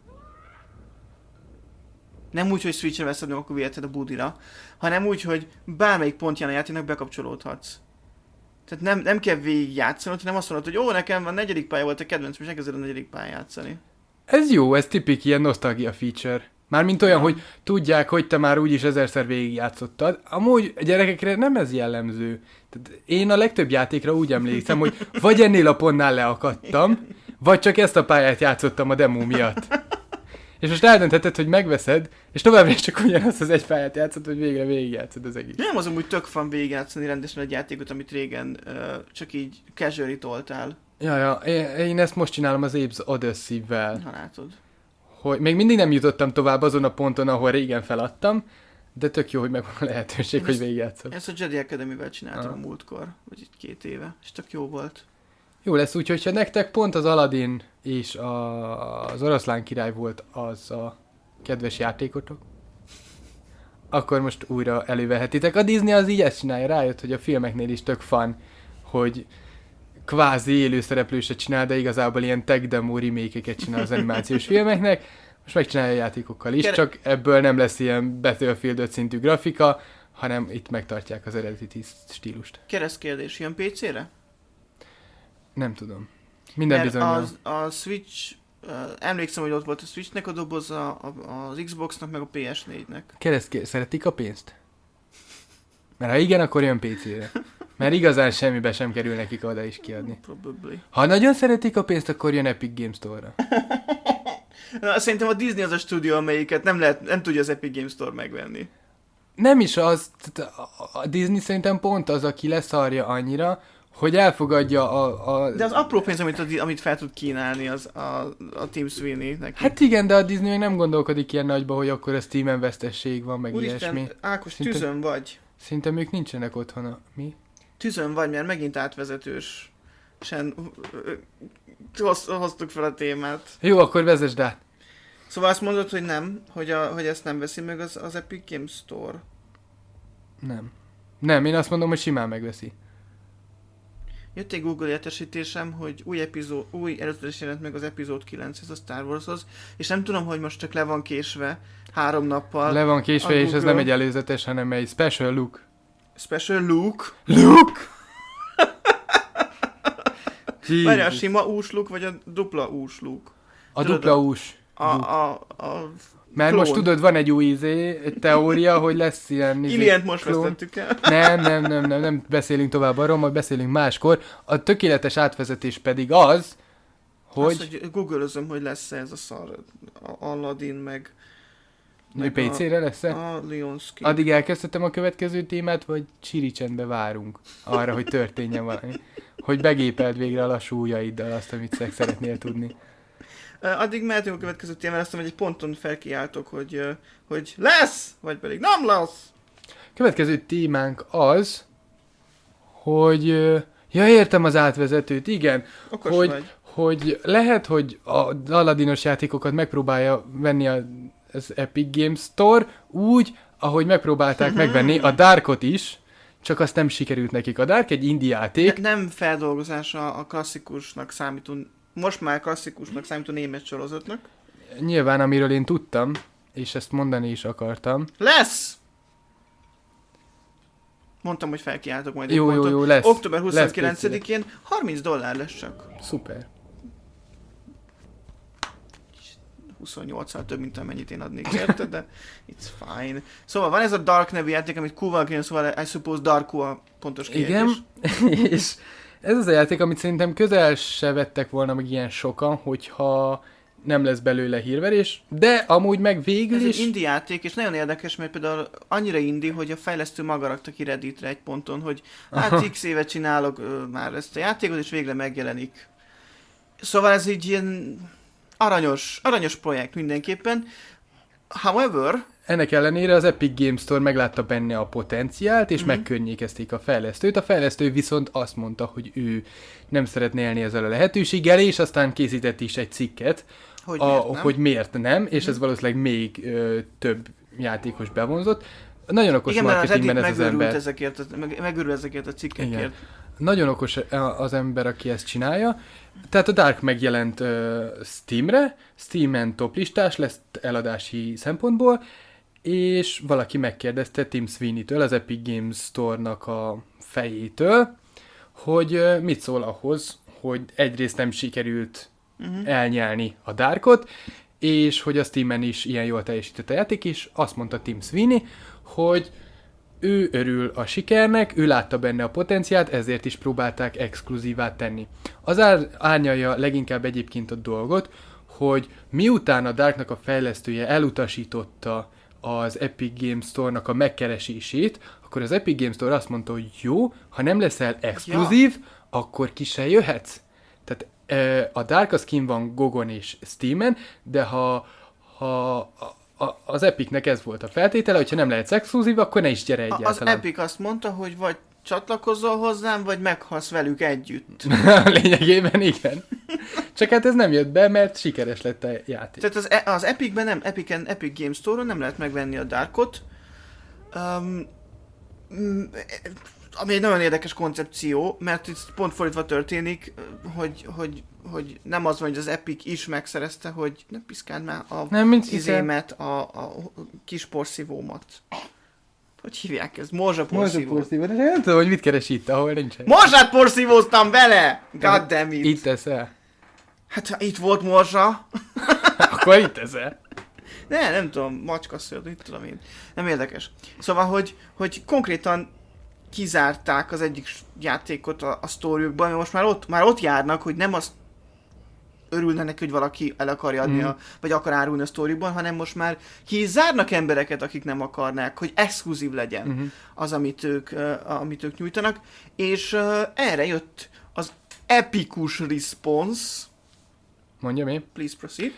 Nem úgy, hogy Switch-re veszed meg, akkor viheted a budira, hanem úgy, hogy bármelyik pontján a játéknak bekapcsolódhatsz. Tehát nem, nem kell végig játszanod, hanem azt mondod, hogy ó, nekem van negyedik pálya volt a kedvencem, és elkezded a negyedik pályán játszani. Ez jó, ez tipik ilyen nosztalgia feature. Mármint olyan, hogy tudják, hogy te már úgyis ezerszer végigjátszottad. Amúgy a gyerekekre nem ez jellemző. Tehát én a legtöbb játékra úgy emlékszem, hogy vagy ennél a pontnál leakadtam, vagy csak ezt a pályát játszottam a demo miatt. És most eldöntheted, hogy megveszed, és továbbra is csak ugyanazt az egy pályát játszod, hogy végre végigjátszod az egész. Nem az amúgy tök fan végigjátszani rendesen egy játékot, amit régen uh, csak így casually toltál, Ja, ja, én én ezt most csinálom az Apes Odyssey-vel. ha látod. Hogy még mindig nem jutottam tovább azon a ponton, ahol régen feladtam, de tök jó, hogy megvan a lehetőség, Én hogy ezt- végigjátszom. Ezt a Jedi Academy-vel csináltam Aha. a múltkor, vagy itt két éve, és tök jó volt. Jó lesz, úgyhogy ha nektek pont az Aladdin és a, az Oroszlán király volt az a kedves játékotok, akkor most újra elővehetitek. A Disney az így ezt csinálja, rájött, hogy a filmeknél is tök fun, hogy kvázi élőszereplőset csinál, de igazából ilyen tech demo remake-eket csinál az animációs filmeknek. Most megcsinálja a játékokkal is, Kere- csak ebből nem lesz ilyen Battlefield öt szintű grafika, hanem itt megtartják az eredeti stílust. Keresztkérdés, jön pé cére? Nem tudom. Minden bizonnyal. Az, a Switch, uh, emlékszem, hogy ott volt a Switchnek a doboza, a, az Xboxnak, meg a pé es négynek. Keresztké... Szeretik a pénzt? Mert ha igen, akkor jön pé cére. Mert igazán semmibe sem kerül nekik oda is kiadni. Probably. Ha nagyon szeretik a pénzt, akkor jön Epic Games Store-ra. Na, szerintem a Disney az a stúdió, amelyiket nem, lehet, nem tudja az Epic Games Store megvenni. Nem is az, a Disney szerintem pont az, aki leszarja annyira, hogy elfogadja a... a... De az apró pénz, amit, a, amit fel tud kínálni az a, a Tim Sweeney neki. Hát igen, de a Disney még nem gondolkodik ilyen nagyba, hogy akkor a Steam-en vesztesség van, meg Úristen, ilyesmi. Ákos, Szinte... tűzön vagy. Szerintem ők nincsenek otthon. Mi? Tűzön vagy, mert megint átvezetős. Sen hoz, hoztuk fel a témát. Jó, akkor vezesd át. Szóval azt mondod, hogy nem, hogy, a, hogy ezt nem veszi meg az, az Epic Games Store. Nem. Nem, én azt mondom, hogy simán megveszi. Jött egy Google értesítésem, hogy új, epizód, új előzetes jelent meg az epizód kilenchez a Star Warshoz, és nem tudom, hogy most csak le van késve három nappal. Le van késve, és Google... ez nem egy előzetes, hanem egy special look. Special Luke. Luke! Várj, a sima úsluk, vagy a dupla úsluk? A dupla ús. A, a, a Mert klón. most tudod, van egy új izé, egy teória, hogy lesz ilyen izé, Ilient most klón. vesztettük el. Nem, nem, nem, nem, nem beszélünk tovább arról, majd beszélünk máskor. A tökéletes átvezetés pedig az, hogy... Azt, hogy google-özöm, hogy lesz ez a szar, a Aladdin, meg... Hogy pé cére lesz-e? A Lionsky. Addig elkezdhetem a következő témát, vagy csiricsendbe várunk arra, hogy történjen valami. Hogy begépeld végre a lassú ujjaiddal azt, amit szeretnél tudni. Addig mehetünk a következő témára, aztán egy ponton felkiáltok, hogy, hogy lesz, vagy pedig nem lesz. Következő témánk az, hogy... Ja, értem az átvezetőt, igen. Okos hogy, vagy. hogy lehet, hogy a Aladinos játékokat megpróbálja venni a, az Epic Games Store úgy, ahogy megpróbálták megvenni a Darkot is, csak azt nem sikerült nekik. A Dark egy indie játék. Nem feldolgozása a klasszikusnak számító, most már klasszikusnak számító német sorozatnak. Nyilván, amiről én tudtam, és ezt mondani is akartam. Lesz! Mondtam, hogy felkiáltok majd egy Jó, ponton. jó, jó, lesz. október huszonkilencedikén harminc dollár lesz csak. Szuper. huszonnyolccal több, mint amennyit én adnék érte, de it's fine. Szóval van ez a Dark nevű játék, amit Q-val kijön, szóval I suppose Dark Q a pontos kiejtés. Igen, és ez az a játék, amit szerintem közel se vettek volna meg ilyen sokan, hogyha nem lesz belőle hírverés, de amúgy meg végül ez is... egy indie játék, és nagyon érdekes, mert például annyira indie, hogy a fejlesztő maga rakta ki Redditre egy ponton, hogy hát x éve csinálok ö, már ezt a játékot, és végre megjelenik. Szóval ez egy ilyen aranyos, aranyos projekt mindenképpen. However... Ennek ellenére az Epic Games Store meglátta benne a potenciált, és mm-hmm. megkönnyékezték a fejlesztőt. A fejlesztő viszont azt mondta, hogy ő nem szeretne élni ezzel a lehetőséggel, és aztán készített is egy cikket, hogy a, miért nem, hogy miért nem és mm-hmm. ez valószínűleg még ö, több játékos bevonzott. Nagyon okos igen, marketingben ez az megőrült ember. Ezekért, meg, megőrül ezekért a cikkekért. Igen. Nagyon okos az ember, aki ezt csinálja. Tehát a Dark megjelent uh, Steamre, Steamen toplistás lesz eladási szempontból, és valaki megkérdezte Tim Sweeney-től, az Epic Games Store-nak a fejétől, hogy uh, mit szól ahhoz, hogy egyrészt nem sikerült uh-huh. elnyelni a Darkot, és hogy a Steamen is ilyen jól teljesített a játék, és azt mondta Tim Sweeney, hogy ő örül a sikernek, ő látta benne a potenciált, ezért is próbálták exkluzívát tenni. Az ár- árnyalja leginkább egyébként a dolgot, hogy miután a Darknak a fejlesztője elutasította az Epic Games Store-nak a megkeresését, akkor az Epic Games Store azt mondta, hogy jó, ha nem leszel exkluzív, ja. akkor ki se jöhetsz. Tehát e, a Dark az kint van Gogon és Steamen, de ha, ha a, az Epicnek ez volt a feltétele, hogyha nem lehetsz exkluzív, akkor ne is gyere egyáltalán. Az Epic azt mondta, hogy vagy csatlakozzol hozzám, vagy meghalsz velük együtt. Lényegében igen. Csak hát ez nem jött be, mert sikeres lett a játék. Tehát az, e- az Epicben nem, Epicen, Epic Games Store-on nem lehet megvenni a Darkot, um, ami egy nagyon érdekes koncepció, mert itt pont fordítva történik, hogy, hogy, hogy nem az van, hogy az Epic is megszerezte, hogy nem piszkáld már a nem, mint izémet, a, a kis porszívómat. Hogy hívják ezt? Morzsa Morzsa porszívó. porszívó, de nem tudom, hogy mit keres itt, ahol nincsen. Morzsát porszívóztam bele! God damn it! Itt eszel? Hát ha itt volt morzsa... Akkor itt eszel. Ne, nem tudom, macskaszőr, mit tudom én. Nem érdekes. Szóval, hogy, hogy konkrétan kizárták az egyik játékot a, a sztoriukban, mert most már ott, már ott járnak, hogy nem azt örülne neki, hogy valaki el akarja adni, Mm. a, vagy akar árulni a sztoriukban, hanem most már ki is zárnak embereket, akik nem akarnák, hogy exkluzív legyen Uh-huh. az, amit ők, uh, amit ők nyújtanak. És uh, erre jött az epikus response. Mondjam én. Please proceed.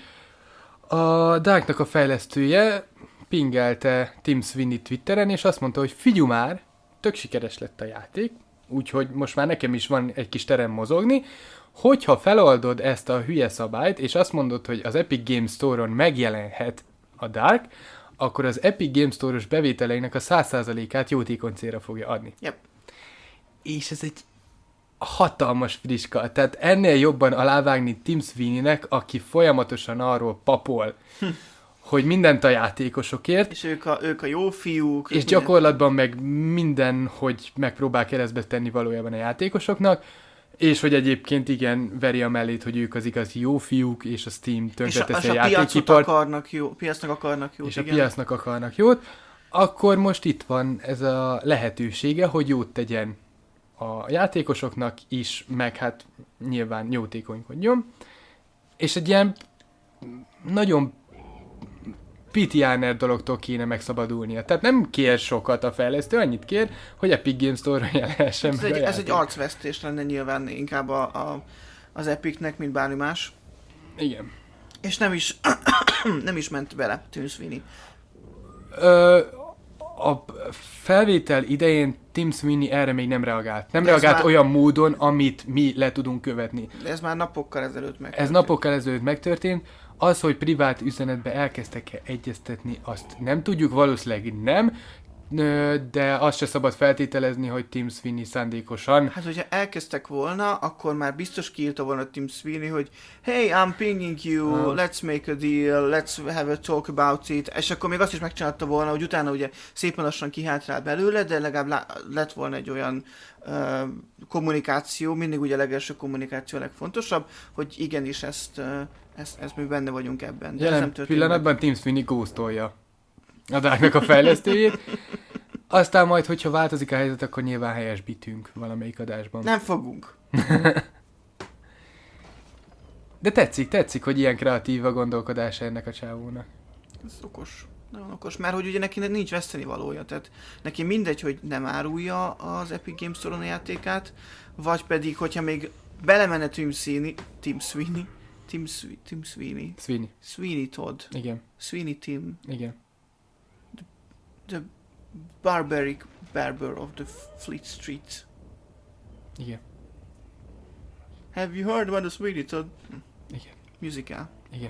A Darknak a fejlesztője pingelte Tim Sweeney Twitteren, és azt mondta, hogy figyelj már, tök sikeres lett a játék, úgyhogy most már nekem is van egy kis terem mozogni, hogyha feloldod ezt a hülye szabályt, és azt mondod, hogy az Epic Games Store-on megjelenhet a Dark, akkor az Epic Games Store-os bevételeinek a száz százalékát jótékony célra fogja adni. Yep. És ez egy hatalmas friska. Tehát ennél jobban alávágni Tim Sweeneynek, aki folyamatosan arról papol, hogy mindent a játékosokért, És ők a, ők a jó fiúk. és gyakorlatban meg minden, hogy megpróbál keresztbe tenni valójában a játékosoknak, és hogy egyébként igen, veri a mellét, hogy ők az igazi jó fiúk, és a Steam és a, tönkreteszi és a a piacot játékipart, akarnak jó, piacnak akarnak jót, és igen. a piacnak akarnak jót, akkor most itt van ez a lehetősége, hogy jót tegyen a játékosoknak is, meg hát nyilván jótékonykodjon. És egy ilyen nagyon pitiáner dologtól kéne megszabadulnia. Tehát nem kér sokat a fejlesztő, annyit kér, hogy Epic Games Store-ra jelenhessen Ez meg egy, a ez egy játék. arcvesztés lenne nyilván inkább a, a, az Epicnek, mint bármi más. Igen. És nem is, nem is ment bele Tim Sweeney. Ö, a felvétel idején Tim Sweeney erre még nem reagált. Nem De ez reagált már- olyan módon, amit mi le tudunk követni. De ez már napokkal ezelőtt meg. Ez napokkal ezelőtt megtörtént. Az, hogy privát üzenetbe elkezdtek egyeztetni, azt nem tudjuk, valószínűleg nem, Ö, de azt se szabad feltételezni, hogy Tim Sweeney szándékosan. Hát, hogyha elkezdtek volna, akkor már biztos kiírta volna Tim Sweeney, hogy hey, I'm pinging you, Ah. let's make a deal, let's have a talk about it, és akkor még azt is megcsinálta volna, hogy utána ugye szépen lassan kihátrál belőle, de legalább lá- lett volna egy olyan uh, kommunikáció, mindig ugye a legelső kommunikáció a legfontosabb, hogy igenis ezt, uh, ezt, ezt mi benne vagyunk ebben. De ez nem Jelen történt pillanatban Tim Sweeney ghostolja a Darknak a fejlesztőjét. Aztán majd, hogyha változik a helyzet, akkor nyilván helyesbítünk valamelyik adásban. Nem fogunk. De tetszik, tetszik, hogy ilyen kreatív a gondolkodása ennek a csávónak. Ez okos. Nagyon okos, mert hogy ugye neki nincs veszteni valója, tehát neki mindegy, hogy nem árulja az Epic Games Store-on a játékát, vagy pedig, hogyha még belemenne Tim Sweeney, Tim Sweeney, Tim, Swe- Tim Sweeney, Sweeney. Sweeney Todd, Igen, Sweeney Tim, igen. the barbaric barber of the Fleet Street. Igen, Have you heard about the Sweeney Todd igen, musical? igen,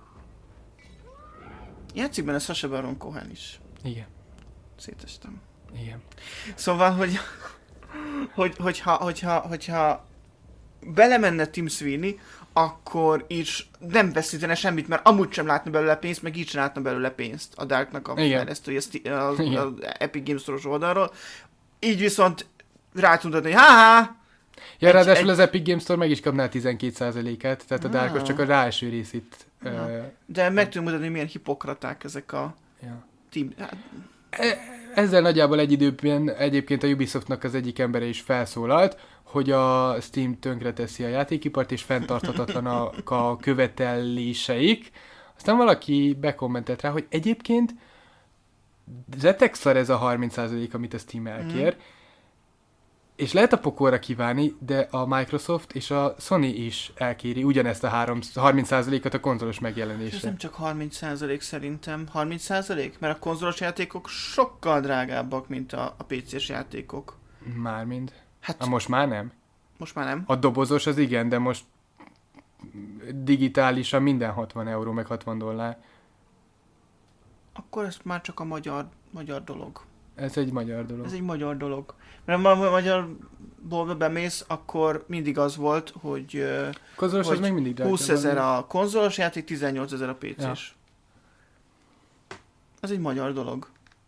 Játszik benne Sacha Baron Cohen is. igen, Szétestem. igen. Szóval, hogy, hogy, hogyha, hogyha, hogyha belemenne Tim Sweeney, akkor is nem veszítene semmit, mert amúgy sem látna belőle pénzt, meg így sem látna belőle pénzt a Darknak a Igen. fejlesztője az, Igen. az Epic Games Store-os oldalról. Így viszont rá tudod mutatni, hogy ha-ha! Ja, Egy- ráadásul egy- az Epic Games Store meg is kapná tizenkét százalékát, tehát a Ah. Darkos csak a ráeső részét. Ah. Uh, De meg tudom mutatni, hogy milyen hipokraták ezek a ja. team. Hát, Ezzel nagyjából egy időben egyébként a Ubisoftnak az egyik embere is felszólalt, hogy a Steam tönkreteszi a játékipart, és fenntarthatatlanak a követeléseik. Aztán valaki bekommentett rá, hogy egyébként retek szar ez a harminc százalék, amit a Steam elkér, mm. és lehet a pokolra kívánni, de a Microsoft és a Sony is elkéri ugyanezt a három, harminc százalékot a konzolos ez megjelenésre. nem csak harminc százalék szerintem. harminc százalék? Mert a konzolos játékok sokkal drágábbak, mint a, a pé cés játékok. Mármint. Hát A most már nem. most már nem. A dobozos az igen, de most digitálisan minden hatvan euró, meg hatvan dollár. Akkor ez már csak a magyar, magyar dolog. Ez egy magyar dolog. Ez egy magyar dolog. Mert ha a magyarból bemész, akkor mindig az volt, hogy ö, Konzolos az hogy még mindig drága. húszezer a konzolos játék, tizennyolcezer a pé cés. Ja. Ez egy magyar dolog.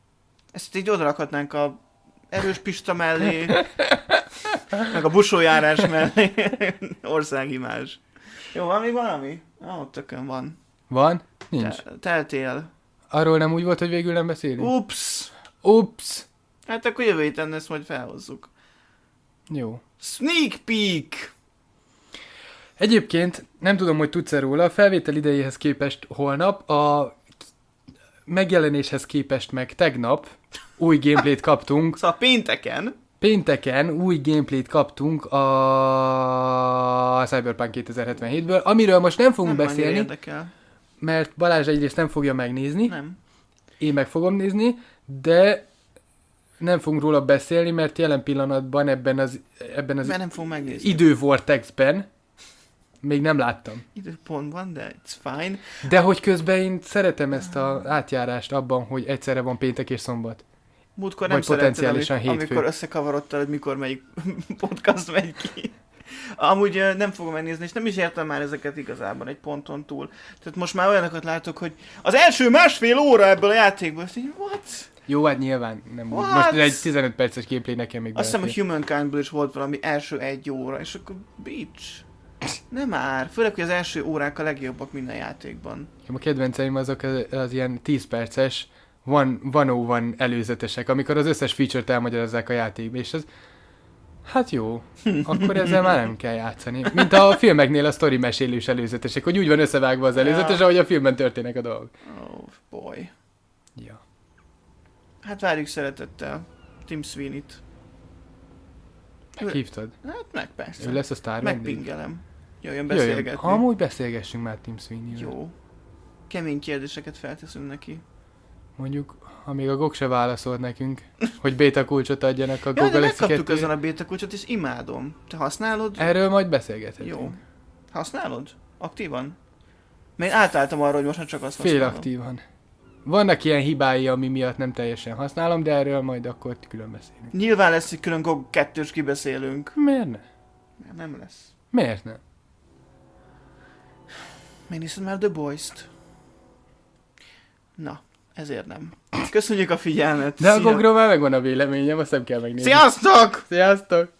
Ezt így odarakhatnánk a erős Pista mellé, meg a busójárás mellé. Országimázs. Jó, van még valami? Ah, ott tökön van. Van? Nincs. Te- teltél. Arról nem úgy volt, hogy végül nem beszélünk? Ups! Ups! Hát akkor jövő héten ezt majd felhozzuk. Jó. Sneak peek! Egyébként, nem tudom, hogy tudsz-e róla, a felvétel idejéhez képest holnap, a megjelenéshez képest meg tegnap új gameplayt kaptunk. Szóval pénteken. Pénteken új gameplayt kaptunk a Cyberpunk kétezer-hetvenhétből, amiről most nem fogunk Nem beszélni, érdekel. mert Balázs egyrészt nem fogja megnézni, Nem. én meg fogom nézni, de nem fogunk róla beszélni, mert jelen pillanatban ebben az, ebben az Mert nem fogom megnézni. idővortexben még nem láttam. Időpontban, de it's fine. De hogy közben én szeretem ezt az átjárást abban, hogy egyszerre van péntek és szombat. Múltkor nem Vagy szeretted, potenciálisan amikor, hétfő. amikor összekavarodtál, hogy mikor melyik podcast megy ki. Amúgy ö, nem fogom megnézni, és nem is értem már ezeket igazában egy ponton túl. Tehát most már olyanokat látok, hogy az első másfél óra ebből a játékból, azt így, what? Jó, hát nyilván nem úgy. What? Most egy tizenöt perces gameplay nekem még Azt hiszem, hogy belefér. Humankindból is volt valami első egy óra, és akkor bitch. Nem már. Főleg, hogy az első órák a legjobbak minden játékban. A kedvenceim azok az, az ilyen tíz perces, van, van ó van előzetesek, amikor az összes feature-t elmagyarázzák a játékba, és az hát jó, akkor ezzel már nem kell játszani. Mint a filmeknél a sztori mesélős előzetesek, hogy úgy van összevágva az előzetes, Ja. ahogy a filmben történnek a dolgok. Oh boy. Ja. Hát várjuk szeretettel Tim Sweeney-t. Meghívtad? Hát meg persze. Ő lesz a sztár vendég? Megpingelem. Jöjjön Jöjjön. beszélgetni. Amúgy beszélgessünk már Tim Sweeney-vel. Jó. Kemény kérdéseket felteszünk neki. Mondjuk, amíg a gog se válaszolt nekünk, hogy béta kulcsot adjanak a Ja, de Google megkaptuk ezen kettőre. a béta kulcsot, és imádom. Te használod? Erről majd beszélgethetünk. Jó. Használod? Aktívan? Mert én átálltam arra, hogy most már csak azt használom. Félaktívan. Vannak ilyen hibái, ami miatt nem teljesen használom, de erről majd akkor külön beszélünk. Nyilván lesz egy külön gog kettős kibeszélünk. Miért ne? Mert nem lesz. Miért ne? Megnézted már The Boys-t? Na, ezért nem. Köszönjük a figyelmet. De a Szia- gogról már megvan a véleményem, azt nem kell megnézni. Sziasztok! Sziasztok!